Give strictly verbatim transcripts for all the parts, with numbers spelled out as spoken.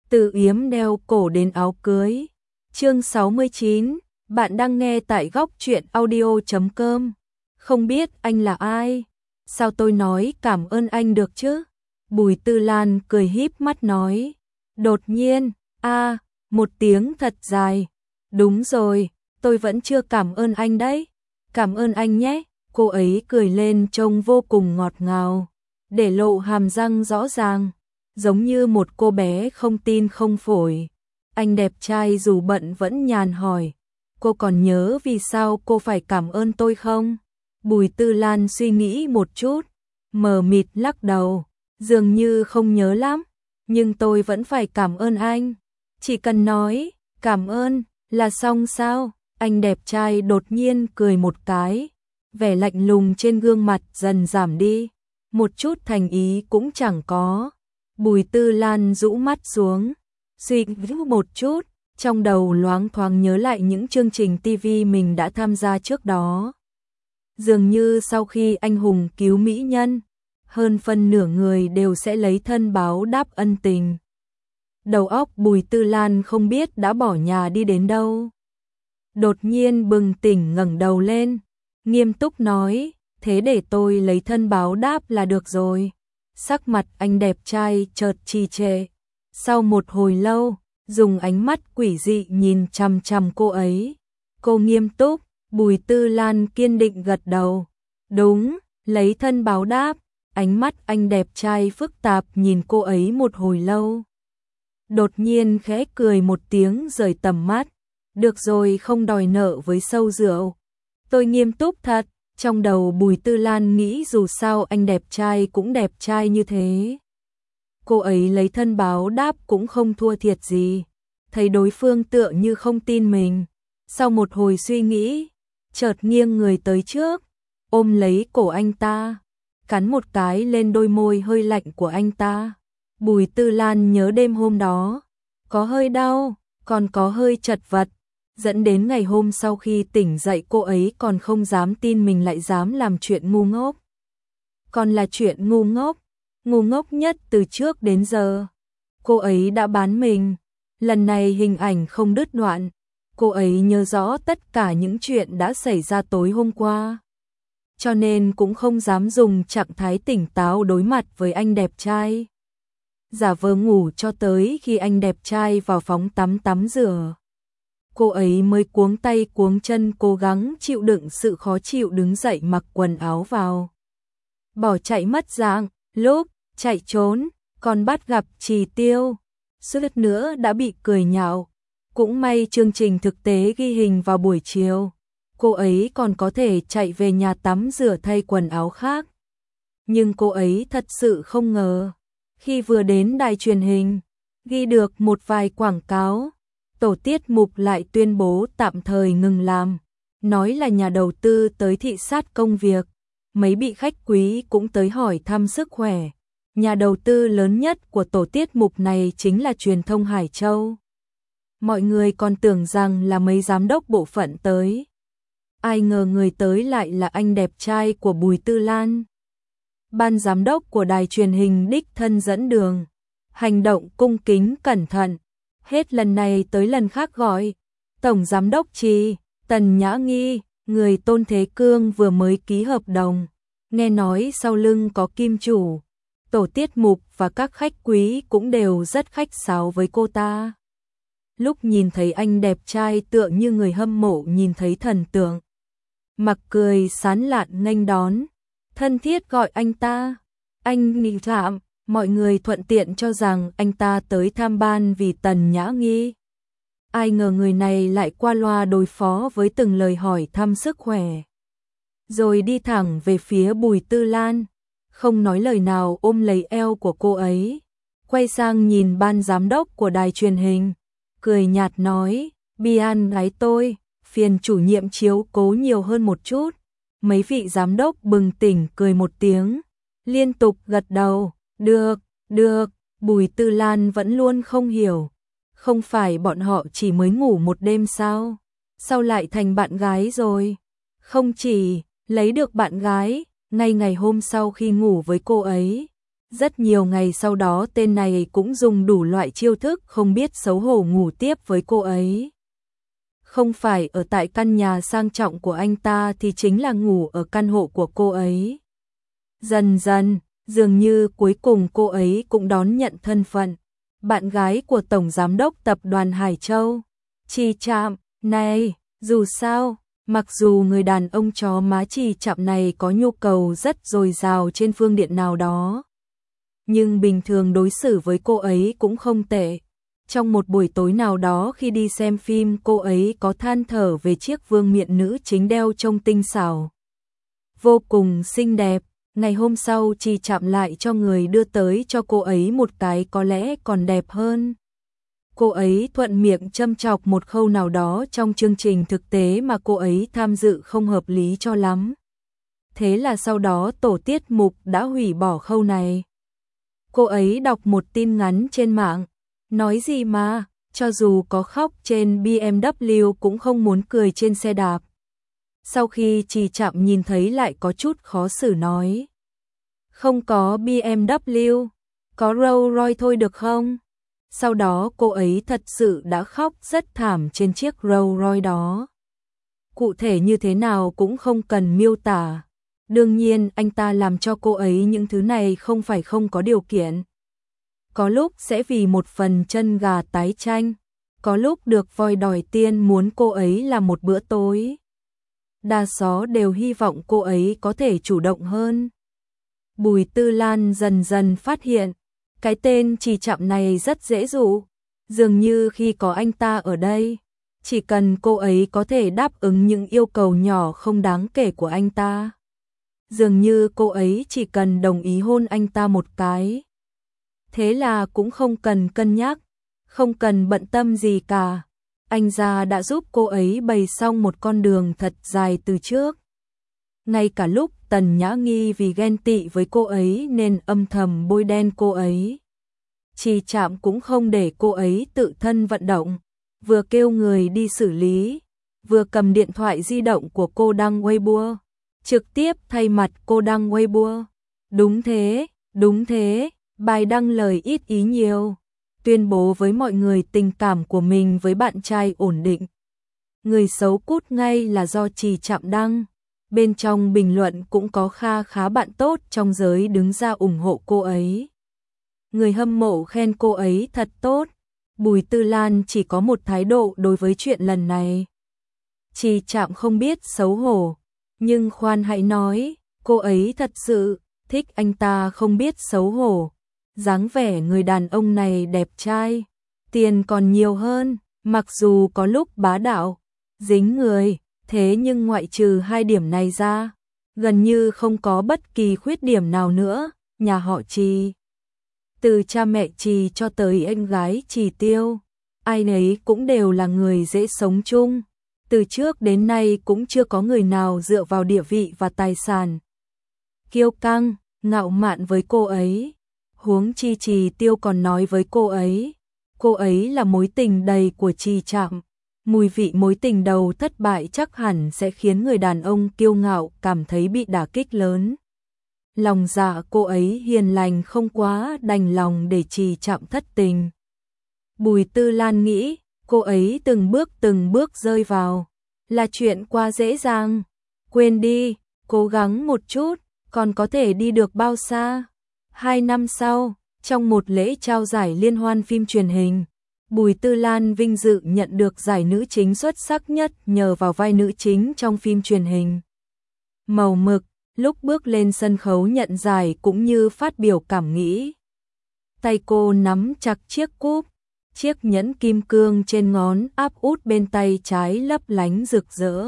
từ yếm đeo cổ đến áo cưới. Chương sáu mươi chín, bạn đang nghe tại góc truyện audio chấm com. Không biết anh là ai? Sao tôi nói cảm ơn anh được chứ? Bùi Tư Lan cười híp mắt nói. Đột nhiên, a, một tiếng thật dài. Đúng rồi, tôi vẫn chưa cảm ơn anh đấy. Cảm ơn anh nhé. Cô ấy cười lên trông vô cùng ngọt ngào, để lộ hàm răng rõ ràng, giống như một cô bé không tin không phổi. Anh đẹp trai dù bận vẫn nhàn hỏi, cô còn nhớ vì sao cô phải cảm ơn tôi không? Bùi Tư Lan suy nghĩ một chút, mờ mịt lắc đầu, dường như không nhớ lắm, nhưng tôi vẫn phải cảm ơn anh. Chỉ cần nói, cảm ơn, là xong sao? Anh đẹp trai đột nhiên cười một cái, vẻ lạnh lùng trên gương mặt dần giảm đi, một chút thành ý cũng chẳng có. Bùi Tư Lan rũ mắt xuống, suy nghĩ một chút, trong đầu loáng thoáng nhớ lại những chương trình ti vi mình đã tham gia trước đó. Dường như sau khi anh hùng cứu mỹ nhân, hơn phân nửa người đều sẽ lấy thân báo đáp ân tình. Đầu óc Bùi Tư Lan không biết đã bỏ nhà đi đến đâu. Đột nhiên bừng tỉnh ngẩng đầu lên, nghiêm túc nói, thế để tôi lấy thân báo đáp là được rồi. Sắc mặt anh đẹp trai chợt trì trệ. Sau một hồi lâu, dùng ánh mắt quỷ dị nhìn chằm chằm cô ấy. Cô nghiêm túc, Bùi Tư Lan kiên định gật đầu. Đúng, lấy thân báo đáp. Ánh mắt anh đẹp trai phức tạp nhìn cô ấy một hồi lâu. Đột nhiên khẽ cười một tiếng rời tầm mắt. Được rồi, không đòi nợ với sâu rượu. Tôi nghiêm túc thật. Trong đầu Bùi Tư Lan nghĩ dù sao anh đẹp trai cũng đẹp trai như thế. Cô ấy lấy thân báo đáp cũng không thua thiệt gì. Thấy đối phương tựa như không tin mình. Sau một hồi suy nghĩ, chợt nghiêng người tới trước, ôm lấy cổ anh ta, cắn một cái lên đôi môi hơi lạnh của anh ta. Bùi Tư Lan nhớ đêm hôm đó, có hơi đau, còn có hơi chật vật. Dẫn đến ngày hôm sau khi tỉnh dậy cô ấy còn không dám tin mình lại dám làm chuyện ngu ngốc. Còn là chuyện ngu ngốc, ngu ngốc nhất từ trước đến giờ. Cô ấy đã bán mình, lần này hình ảnh không đứt đoạn. Cô ấy nhớ rõ tất cả những chuyện đã xảy ra tối hôm qua. Cho nên cũng không dám dùng trạng thái tỉnh táo đối mặt với anh đẹp trai. Giả vờ ngủ cho tới khi anh đẹp trai vào phòng tắm tắm rửa. Cô ấy mới cuống tay cuống chân cố gắng chịu đựng sự khó chịu đứng dậy mặc quần áo vào. Bỏ chạy mất dạng, lúc chạy trốn, còn bắt gặp Trì Tiêu. Suýt nữa đã bị cười nhạo. Cũng may chương trình thực tế ghi hình vào buổi chiều. Cô ấy còn có thể chạy về nhà tắm rửa thay quần áo khác. Nhưng cô ấy thật sự không ngờ. Khi vừa đến đài truyền hình, ghi được một vài quảng cáo, tổ tiết mục lại tuyên bố tạm thời ngừng làm, nói là nhà đầu tư tới thị sát công việc, mấy vị khách quý cũng tới hỏi thăm sức khỏe. Nhà đầu tư lớn nhất của tổ tiết mục này chính là truyền thông Hải Châu. Mọi người còn tưởng rằng là mấy giám đốc bộ phận tới. Ai ngờ người tới lại là anh đẹp trai của Bùi Tư Lan. Ban giám đốc của đài truyền hình đích thân dẫn đường, hành động cung kính cẩn thận. Hết lần này tới lần khác gọi, Tổng Giám đốc Trì, Tần Nhã Nghi, người Tôn Thế Cương vừa mới ký hợp đồng. Nghe nói sau lưng có kim chủ, tổ tiết mục và các khách quý cũng đều rất khách sáo với cô ta. Lúc nhìn thấy anh đẹp trai tựa như người hâm mộ nhìn thấy thần tượng. Mặc cười sán lạn nghênh đón, thân thiết gọi anh ta, anh Nghị Trạm. Mọi người thuận tiện cho rằng anh ta tới tham ban vì Tần Nhã Nghi. Ai ngờ người này lại qua loa đối phó với từng lời hỏi thăm sức khỏe. Rồi đi thẳng về phía Bùi Tư Lan, không nói lời nào ôm lấy eo của cô ấy. Quay sang nhìn ban giám đốc của đài truyền hình, cười nhạt nói, Bian gái tôi, phiền chủ nhiệm chiếu cố nhiều hơn một chút. Mấy vị giám đốc bừng tỉnh cười một tiếng, liên tục gật đầu. Được, được, Bùi Tư Lan vẫn luôn không hiểu. Không phải bọn họ chỉ mới ngủ một đêm sao? Sao lại thành bạn gái rồi? Không chỉ lấy được bạn gái, ngay ngày hôm sau khi ngủ với cô ấy, Rất nhiều ngày sau đó tên này cũng dùng đủ loại chiêu thức không biết xấu hổ ngủ tiếp với cô ấy. Không phải ở tại căn nhà sang trọng của anh ta thì chính là ngủ ở căn hộ của cô ấy. Dần dần, dường như cuối cùng cô ấy cũng đón nhận thân phận bạn gái của Tổng Giám đốc Tập đoàn Hải Châu. Trì Trạm, này, dù sao, mặc dù người đàn ông chó má Trì Trạm này có nhu cầu rất dồi dào trên phương diện nào đó, nhưng bình thường đối xử với cô ấy cũng không tệ. Trong một buổi tối nào đó khi đi xem phim, cô ấy có than thở về chiếc vương miện nữ chính đeo trông tinh xảo, vô cùng xinh đẹp. Ngày hôm sau Trì Trạm lại cho người đưa tới cho cô ấy một cái có lẽ còn đẹp hơn. Cô ấy thuận miệng châm chọc một khâu nào đó trong chương trình thực tế mà cô ấy tham dự không hợp lý cho lắm. Thế là sau đó tổ tiết mục đã hủy bỏ khâu này. Cô ấy đọc một tin ngắn trên mạng, nói gì mà, cho dù có khóc trên bê em vê cũng không muốn cười trên xe đạp. Sau khi Trì Trạm nhìn thấy lại có chút khó xử nói. Không có bê em vê, có Rolls Royce thôi được không? Sau đó cô ấy thật sự đã khóc rất thảm trên chiếc Rolls Royce đó. Cụ thể như thế nào cũng không cần miêu tả. Đương nhiên anh ta làm cho cô ấy những thứ này không phải không có điều kiện. Có lúc sẽ vì một phần chân gà tái chanh, có lúc được voi đòi tiên muốn cô ấy làm một bữa tối. Đa số đều hy vọng cô ấy có thể chủ động hơn. Bùi Tư Lan dần dần phát hiện, cái tên Trì Trạm này rất dễ dụ. Dường như khi có anh ta ở đây, chỉ cần cô ấy có thể đáp ứng những yêu cầu nhỏ không đáng kể của anh ta. Dường như cô ấy chỉ cần đồng ý hôn anh ta một cái. Thế là cũng không cần cân nhắc, không cần bận tâm gì cả. Anh già đã giúp cô ấy bày xong một con đường thật dài từ trước. Ngay cả lúc Tần Nhã Nghi vì ghen tị với cô ấy nên âm thầm bôi đen cô ấy, Trì Trạm cũng không để cô ấy tự thân vận động, vừa kêu người đi xử lý, vừa cầm điện thoại di động của cô đăng Weibo, trực tiếp thay mặt cô đăng Weibo. Đúng thế, đúng thế, bài đăng lời ít ý nhiều, tuyên bố với mọi người tình cảm của mình với bạn trai ổn định. Người xấu cút ngay là do Trì Trạm đăng. Bên trong bình luận cũng có kha khá bạn tốt trong giới đứng ra ủng hộ cô ấy. Người hâm mộ khen cô ấy thật tốt. Bùi Tư Lan chỉ có một thái độ đối với chuyện lần này. Trì Trạm không biết xấu hổ, nhưng khoan hãy nói, cô ấy thật sự thích anh ta không biết xấu hổ. Dáng vẻ người đàn ông này đẹp trai, tiền còn nhiều hơn, mặc dù có lúc bá đạo, dính người. Thế nhưng ngoại trừ hai điểm này ra, gần như không có bất kỳ khuyết điểm nào nữa. Nhà họ Trì, từ cha mẹ Trì cho tới anh gái Trì Tiêu, ai nấy cũng đều là người dễ sống chung. Từ trước đến nay cũng chưa có người nào dựa vào địa vị và tài sản kiêu căng, ngạo mạn với cô ấy. Huống chi Trì Tiêu còn nói với cô ấy, cô ấy là mối tình đầy của Trì Trạm. Mùi vị mối tình đầu thất bại chắc hẳn sẽ khiến người đàn ông kiêu ngạo cảm thấy bị đả kích lớn. Lòng dạ cô ấy hiền lành không quá đành lòng để Trì Trạm thất tình. Bùi Tư Lan nghĩ, cô ấy từng bước từng bước rơi vào, là chuyện quá dễ dàng. Quên đi, cố gắng một chút, còn có thể đi được bao xa. Hai năm sau, trong một lễ trao giải liên hoan phim truyền hình, Bùi Tư Lan vinh dự nhận được giải nữ chính xuất sắc nhất nhờ vào vai nữ chính trong phim truyền hình Màu Mực. Lúc bước lên sân khấu nhận giải cũng như phát biểu cảm nghĩ, tay cô nắm chặt chiếc cúp, chiếc nhẫn kim cương trên ngón áp út bên tay trái lấp lánh rực rỡ.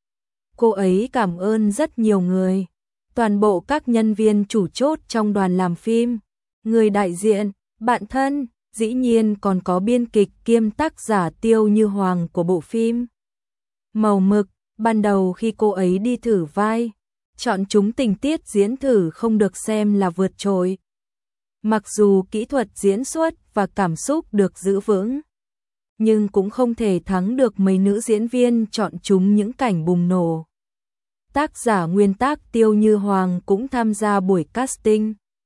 Cô ấy cảm ơn rất nhiều người, toàn bộ các nhân viên chủ chốt trong đoàn làm phim, người đại diện, bạn thân, dĩ nhiên còn có biên kịch kiêm tác giả Tiêu Như Hoàng của bộ phim Màu Mực. Ban đầu khi cô ấy đi thử vai, chọn chúng tình tiết diễn thử không được xem là vượt trội. Mặc dù kỹ thuật diễn xuất và cảm xúc được giữ vững, nhưng cũng không thể thắng được mấy nữ diễn viên chọn chúng những cảnh bùng nổ. Tác giả nguyên tác Tiêu Như Hoàng cũng tham gia buổi casting.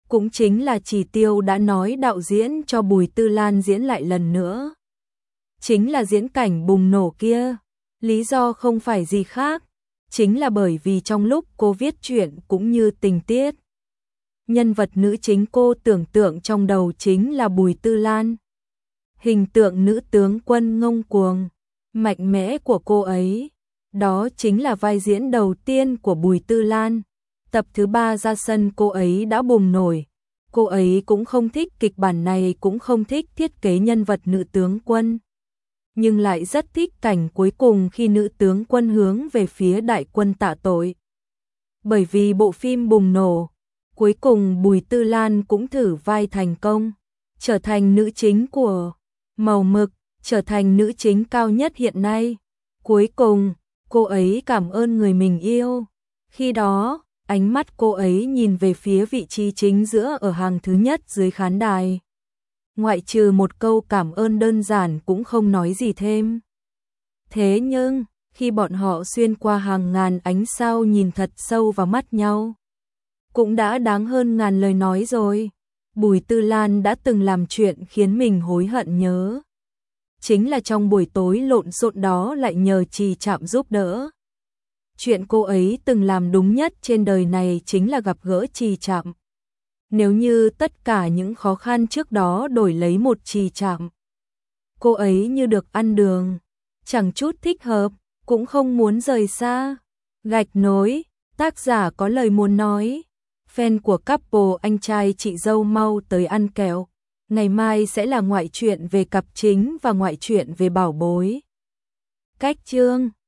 cũng chính là chỉ tiêu đã nói đạo diễn cho Bùi Tư Lan diễn lại lần nữa. Chính là diễn cảnh bùng nổ kia, lý do không phải gì khác, chính là bởi vì trong lúc cô viết chuyện cũng như tình tiết. Nhân vật nữ chính cô tưởng tượng trong đầu chính là Bùi Tư Lan. Hình tượng nữ tướng quân ngông cuồng, mạnh mẽ của cô ấy, đó chính là vai diễn đầu tiên của Bùi Tư Lan. Tập thứ ba ra sân cô ấy đã bùng nổi. Cô ấy cũng không thích kịch bản này, cũng không thích thiết kế nhân vật nữ tướng quân, nhưng lại rất thích cảnh cuối cùng khi nữ tướng quân hướng về phía đại quân tạ tội. Bởi vì bộ phim bùng nổ, cuối cùng Bùi Tư Lan cũng thử vai thành công, trở thành nữ chính của Màu Mực, trở thành nữ chính cao nhất hiện nay. Cuối cùng, cô ấy cảm ơn người mình yêu. Khi đó, ánh mắt cô ấy nhìn về phía vị trí chính giữa ở hàng thứ nhất dưới khán đài. Ngoại trừ một câu cảm ơn đơn giản cũng không nói gì thêm. Thế nhưng, khi bọn họ xuyên qua hàng ngàn ánh sao nhìn thật sâu vào mắt nhau, cũng đã đáng hơn ngàn lời nói rồi. Bùi Tư Lan đã từng làm chuyện khiến mình hối hận nhớ. Chính là trong buổi tối lộn xộn đó lại nhờ Trì Trạm giúp đỡ. Chuyện cô ấy từng làm đúng nhất trên đời này chính là gặp gỡ Trì Trạm. Nếu như tất cả những khó khăn trước đó đổi lấy một Trì Trạm, cô ấy như được ăn đường, chẳng chút thích hợp, cũng không muốn rời xa. Gạch nối, tác giả có lời muốn nói. Fan của couple anh trai chị dâu mau tới ăn kẹo. Ngày mai sẽ là ngoại truyện về cặp chính và ngoại truyện về bảo bối. Cách chương